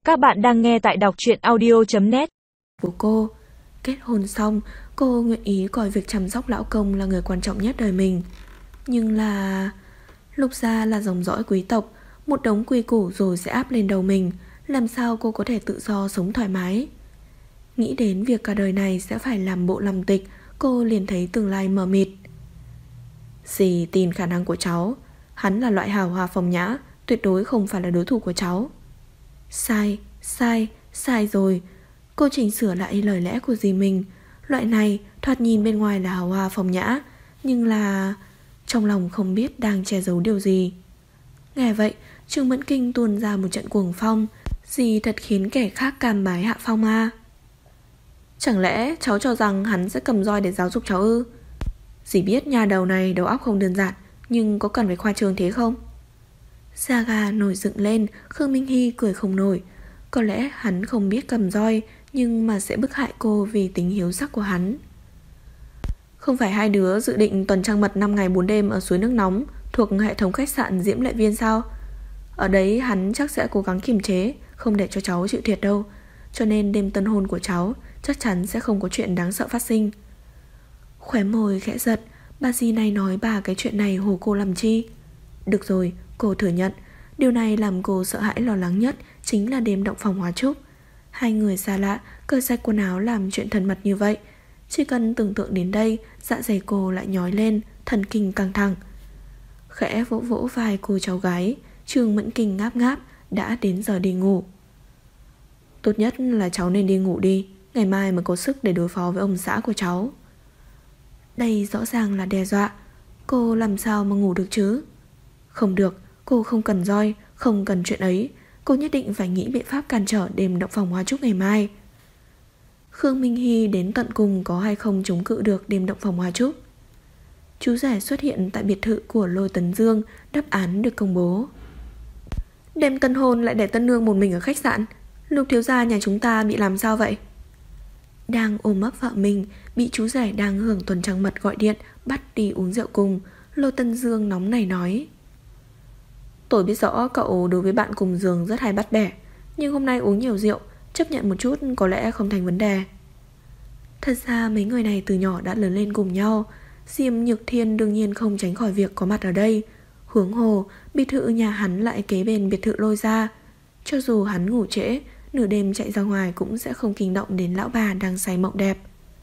Các bạn đang nghe tại đọc truyện audio.net. Của cô. Kết hôn xong, cô nguyện ý coi việc chăm sóc lão công là người quan trọng nhất đời mình. Nhưng là... Lục gia là dòng dõi quý tộc, một đống quy củ rồi sẽ áp lên đầu mình. Làm sao cô có thể tự do sống thoải mái? Nghĩ đến việc cả đời này sẽ phải làm bộ làm tịch, cô liền thấy tương lai mờ mịt. Dì tin khả năng của cháu. Hắn là loại hào hoa phong nhã, tuyệt đối không phải là đối thủ của cháu. Sai rồi. Cô chỉnh sửa lại lời lẽ của dì mình. Loại này thoạt nhìn bên ngoài là hào hoa phong nhã, nhưng là... trong lòng không biết đang che giấu điều gì. Nghe vậy, Trương Mẫn Kinh tuôn ra một trận cuồng phong. Dì thật khiến kẻ khác cam bái hạ phong à? Chẳng lẽ cháu cho rằng hắn sẽ cầm roi để giáo dục cháu ư? Dì biết nhà đầu này đầu óc không đơn giản, nhưng có cần phải khoa trương thế không? Da gà nổi dựng lên, Khương Minh Hy cười không nổi. Có lẽ hắn không biết cầm roi, nhưng mà sẽ bức hại cô vì tính hiếu sắc của hắn. Không phải hai đứa dự định tuần trăng mật 5 ngày 4 đêm ở suối nước nóng thuộc hệ thống khách sạn Diễm Lệ Viên sao? Ở đấy hắn chắc sẽ cố gắng kiềm chế, không để cho cháu chịu thiệt đâu. Cho nên đêm tân hôn của cháu chắc chắn sẽ không có chuyện đáng sợ phát sinh. Khóe môi khẽ giật, bà dì này nói bà cái chuyện này hù cô làm chi? Được rồi, cô thừa nhận. Điều này làm cô sợ hãi lo lắng nhất chính là đêm động phòng hóa trúc. Hai người xa lạ cởi sạch quần áo làm chuyện thân mật như vậy. Chỉ cần tưởng tượng đến đây, dạ dày cô lại nhói lên, thần kinh căng thẳng. Khẽ vỗ vỗ vai cô cháu gái, Trương Mẫn Kinh ngáp ngáp, đã đến giờ đi ngủ. Tốt nhất là cháu nên đi ngủ đi, ngày mai mới có sức để đối phó với ông xã của cháu. Đây rõ ràng là đe dọa. Cô làm sao mà ngủ được chứ? Không được, cô không cần roi, không cần chuyện ấy. Cô nhất định phải nghĩ biện pháp cản trở đêm động phòng hóa trúc ngày mai. Khương Minh Hy đến tận cùng có hay không chống cự được đêm động phòng hóa trúc. Chú rể xuất hiện tại biệt thự của Lôi Tấn Dương, đáp án được công bố. Đêm tân hôn lại để tân nương một mình ở khách sạn. Lục thiếu gia nhà chúng ta bị làm sao vậy? Đang ôm ấp vợ mình, bị chú rể đang hưởng tuần trăng mật gọi điện bắt đi uống rượu cùng. Lô Tân Dương nóng nảy nói: Tôi biết rõ cậu đối với bạn cùng giường rất hay bắt bẻ, nhưng hôm nay uống nhiều rượu, chấp nhận một chút có lẽ không thành vấn đề. Thật ra mấy người này từ nhỏ đã lớn lên cùng nhau. Diêm Nhược Thiên đương nhiên không tránh khỏi việc có mặt ở đây. Huống hồ biệt thự nhà hắn lại kế bên biệt thự Lôi gia. Cho dù hắn ngủ trễ, nửa đêm chạy ra ngoài cũng sẽ không kinh động đến lão bà đang say mộng đẹp.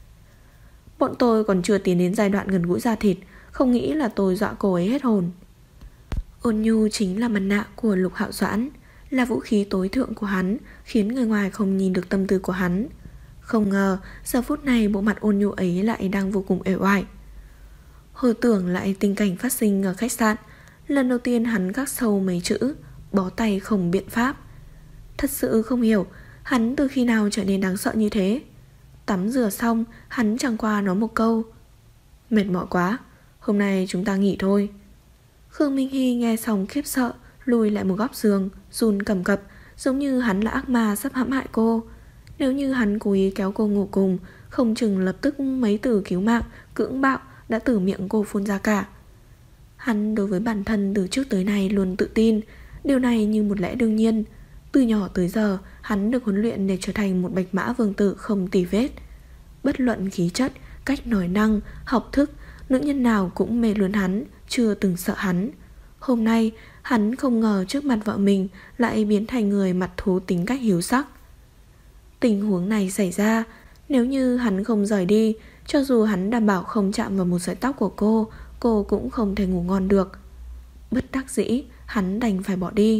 Bọn tôi còn chưa tiến đến giai đoạn gần gũi da thịt, không nghĩ là tôi dọa cô ấy hết hồn. Ôn nhu chính là mặt nạ của Lục Hạo Doãn, là vũ khí tối thượng của hắn, khiến người ngoài không nhìn được tâm tư của hắn. Không ngờ giờ phút này bộ mặt ôn nhu ấy lại đang vô cùng uể oải. Hồi tưởng lại tình cảnh phát sinh ở khách sạn, lần đầu tiên hắn khắc sâu mấy chữ bó tay không biện pháp. Thật sự không hiểu hắn từ khi nào trở nên đáng sợ như thế. Tắm rửa xong, hắn chẳng qua nói một câu: Mệt mỏi quá, hôm nay chúng ta nghỉ thôi. Khương Minh Hy nghe xong khiếp sợ, lùi lại một góc giường, run cầm cập, giống như hắn là ác ma sắp hãm hại cô. Nếu như hắn cố ý kéo cô ngủ cùng, không chừng lập tức mấy từ cứu mạng, cưỡng bạo đã từ miệng cô phun ra cả. Hắn đối với bản thân từ trước tới nay luôn tự tin, điều này như một lẽ đương nhiên. Từ nhỏ tới giờ, hắn được huấn luyện để trở thành một bạch mã vương tử không tì vết. Bất luận khí chất, cách nói năng, học thức, nữ nhân nào cũng mê luyến hắn, chưa từng sợ hắn. Hôm nay, hắn không ngờ trước mặt vợ mình lại biến thành người mặt thú tính cách hiếu sắc. Tình huống này xảy ra, nếu như hắn không rời đi, cho dù hắn đảm bảo không chạm vào một sợi tóc của cô cũng không thể ngủ ngon được. Bất đắc dĩ, hắn đành phải bỏ đi.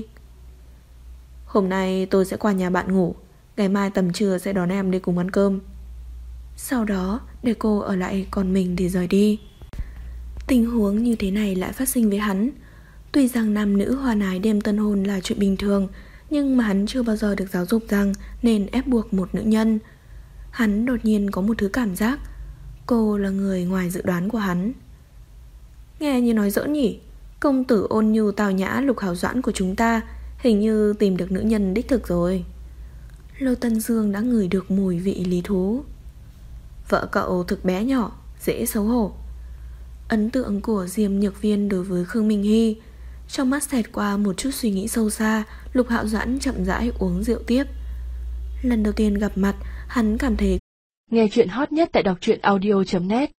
Hôm nay tôi sẽ qua nhà bạn ngủ, ngày mai tầm trưa sẽ đón em đi cùng ăn cơm. Sau đó để cô ở lại còn mình thì rời đi. Tình huống như thế này lại phát sinh với hắn. Tuy rằng nam nữ hoa ái đêm tân hôn là chuyện bình thường, nhưng mà hắn chưa bao giờ được giáo dục rằng nên ép buộc một nữ nhân. Hắn đột nhiên có một thứ cảm giác cô là người ngoài dự đoán của hắn. Nghe như nói giỡn nhỉ? Công tử ôn nhu tào nhã Lục Hạo Doãn của chúng ta hình như tìm được nữ nhân đích thực rồi. Lô Tân Dương đã ngửi được mùi vị lý thú. Vợ cậu thực bé nhỏ, dễ xấu hổ. Ấn tượng của Diêm Nhược Viên đối với Khương Minh Hy. Trong mắt xẹt qua một chút suy nghĩ sâu xa, Lục Hạo Doãn chậm rãi uống rượu tiếp. Lần đầu tiên gặp mặt, hắn cảm thấy nghe chuyện hot nhất tại đọc truyện audio.net.